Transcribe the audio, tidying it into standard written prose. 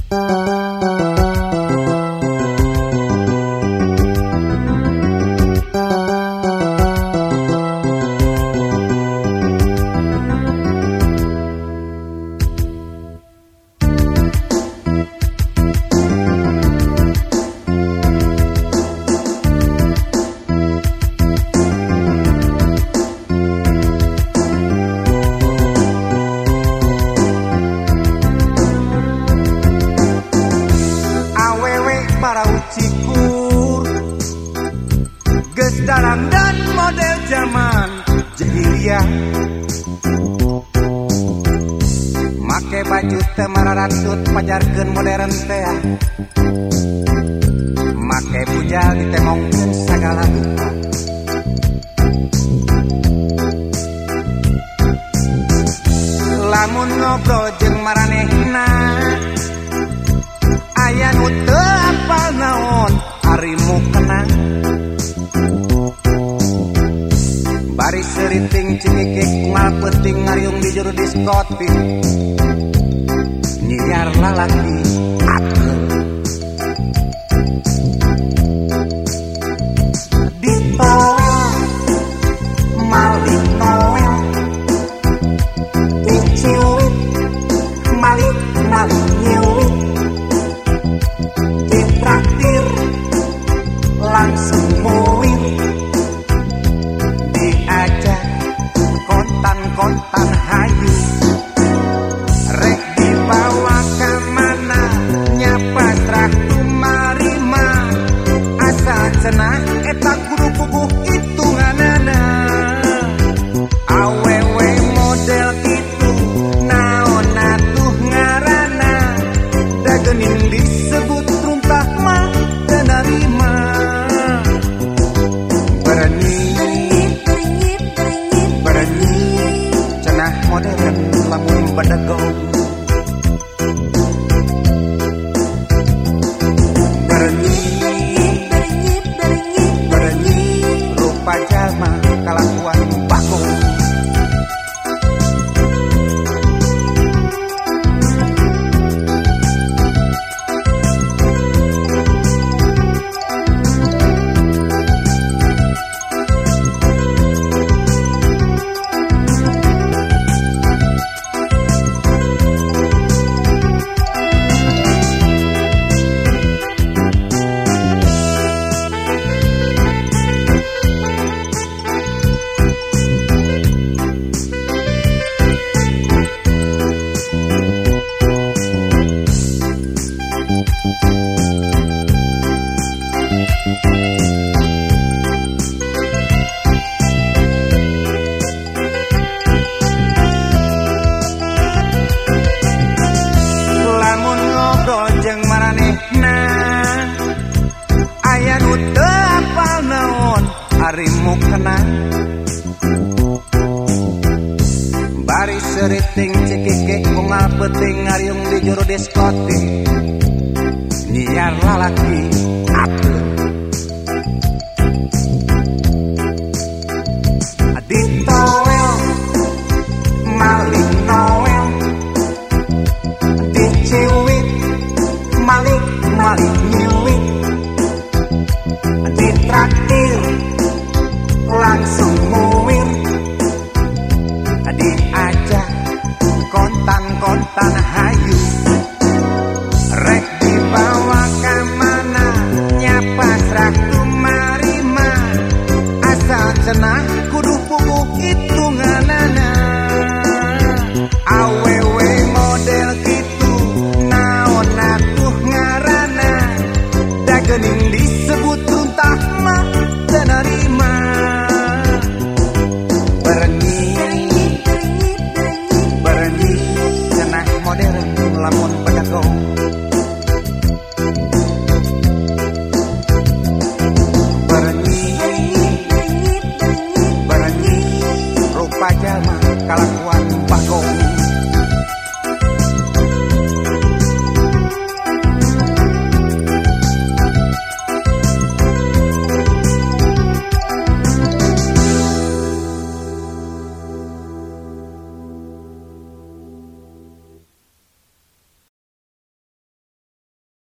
Dalam dan model zaman jahiliyah, make baju temararantut pajarkeun modern teh, make bujal ditemongkeun sagala rupa. Lamun ngobrol jeung maranehna aya nu teu apal naon ari mukena, bari seriting cingikik kungal peuting ngariung di juru diskotik, nyiar lalaki akeun ditowel malih noel, diciwit malih nyiwit, ditraktir langsung muwir, diajak kontan hayu, rek dibawa ke mana nyapa traktu marima, asal cenah eta kudu puguh hitunganana. Awewe model kitu naon atuh ngaranna, da geuning disebut runtah mah teu narima. Modern lamun badagong, berenyit rupa jalma kalakuan bakung. Lamun ngobrol jeung maranehna aya nu teu apal naon ari mukena, bari seriting cikikik kungal peuting ngariung di juru diskotik, nyiar lalaki akeun ditowel malih noel, diciwit malih nyiwit, ditraktir langsung muwir, diajak kontan hayu, rek dibawa ke mana nyapa traktu marima, asal cenah kudu puguh hitunganana. Awewe model kitu naon atuh ngaranna, da geuning disebut runtah mah teu narima. Berenyit cenah modern lamun badagong.